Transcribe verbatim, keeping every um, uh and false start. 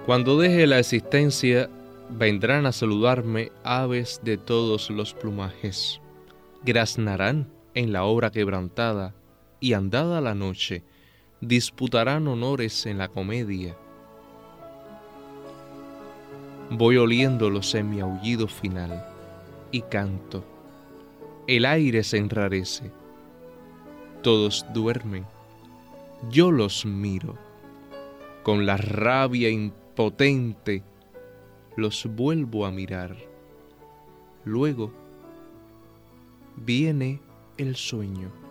Cuando deje la existencia, vendrán a saludarme aves de todos los plumajes. Graznarán en la obra quebrantada y andada la noche, disputarán honores en la comedia. Voy oliéndolos en mi aullido final y canto. El aire se enrarece. Todos duermen. Yo los miro. Con la rabia impotente los vuelvo a mirar. Luego viene el sueño.